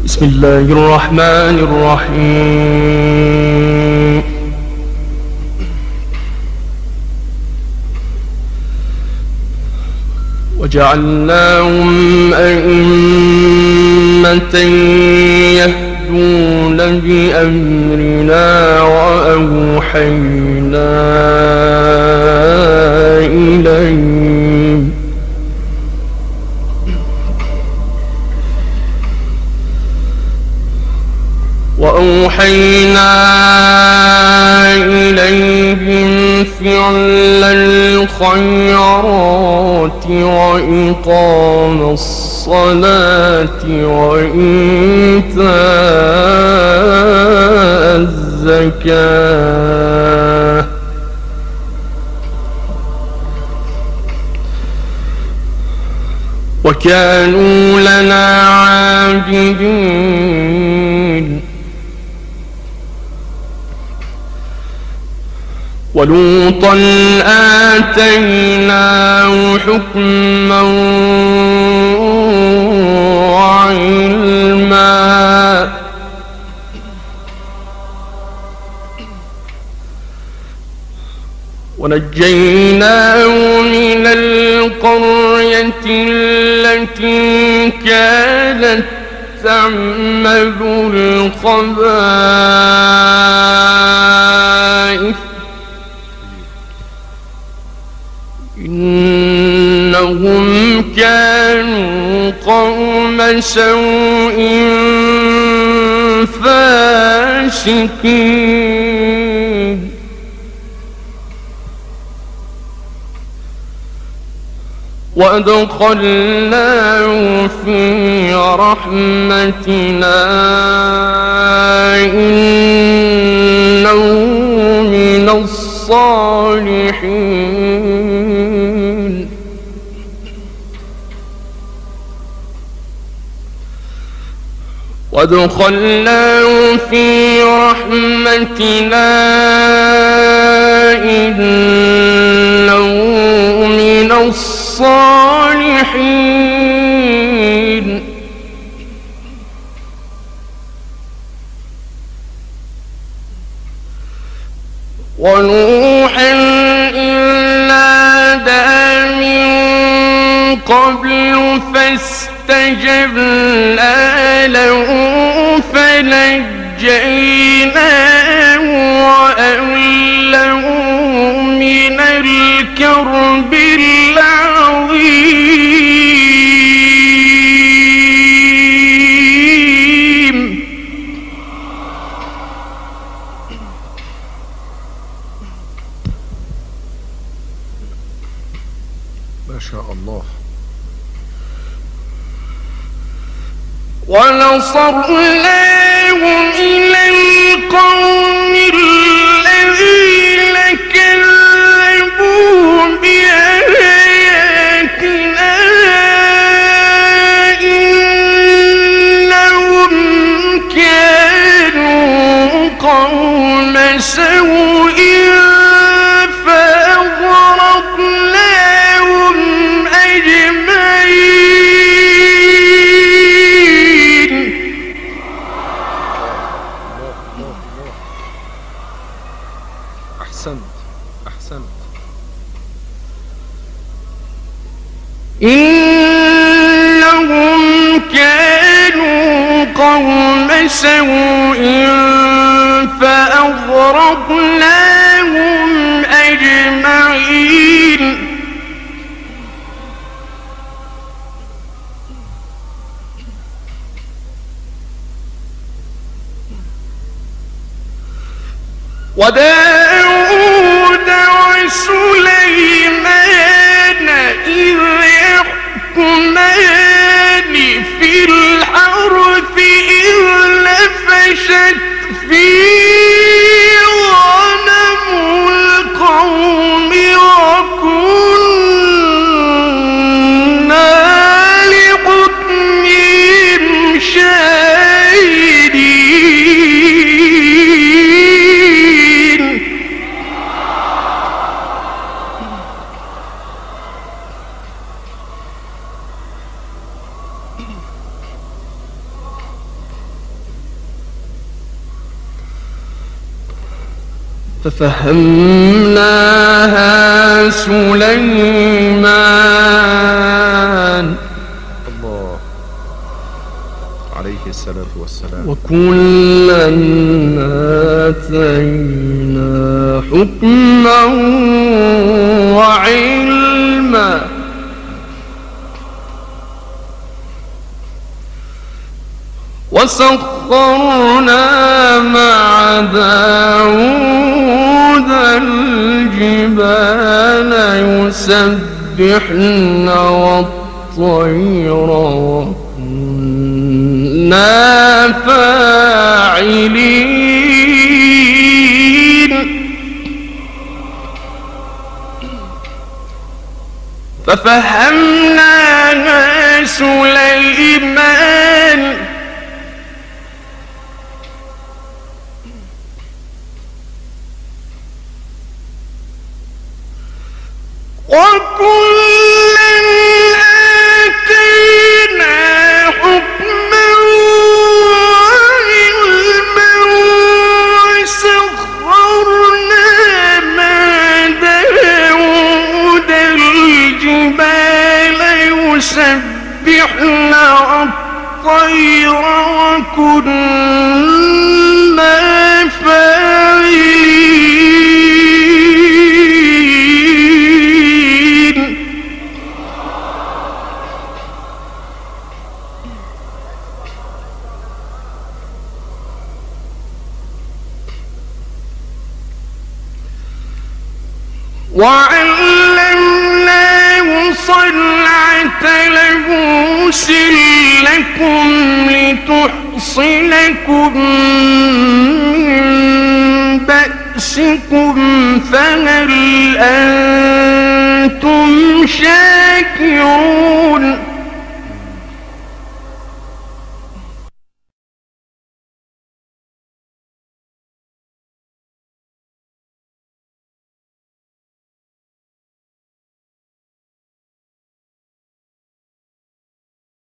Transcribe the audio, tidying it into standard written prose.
بسم الله الرحمن الرحيم. وجعلناهم أئمة يهدون بأمرنا وأوحينا إليهم فعل الخيرات وإقام الصلاة وإيتاء الزكاة وكانوا لنا عابدين. ولوطا آتيناه حكما وعلما ونجيناه من القرية التي كانت تعمل الخبائث إنهم كانوا قوم سوء فاسقين. وأدخلناه في رحمتنا إنه من الصالحين. وادخلناه في رحمتنا إنه من الصالحين. ونوحا إذ نادى من قبل فاستجبنا له فنجيناه وأهله من الكرب العظيم. ما شاء الله. ونصرناه إلى القوم الذين كذبوا بآياتنا إنهم كانوا قوم سوء فأغرقناهم أجمعين. أحسنت. إنهم كانوا قوم سوء فأغرقناهم أجمعين. وداود وسليمان إذ يحكمان في الحرث إذ نفشت فيه غنم القوم وكنا لحكمهم شاهدين. ففهمناها سليمان الله عليه الصلاة والسلام. وكلا آتينا حكما وعلما وسخرنا مع داود الجبال يسبحن والطير وكنا فاعلين ففهمناها سليمان وكلا آتينا حكما وعلما وسخرنا مع داود الجبال يسبحن والطير وكنا فاعلين وعلمناه صنعة لبوس لكم لتحصنكم من بأسكم فهل أنتم شاكرون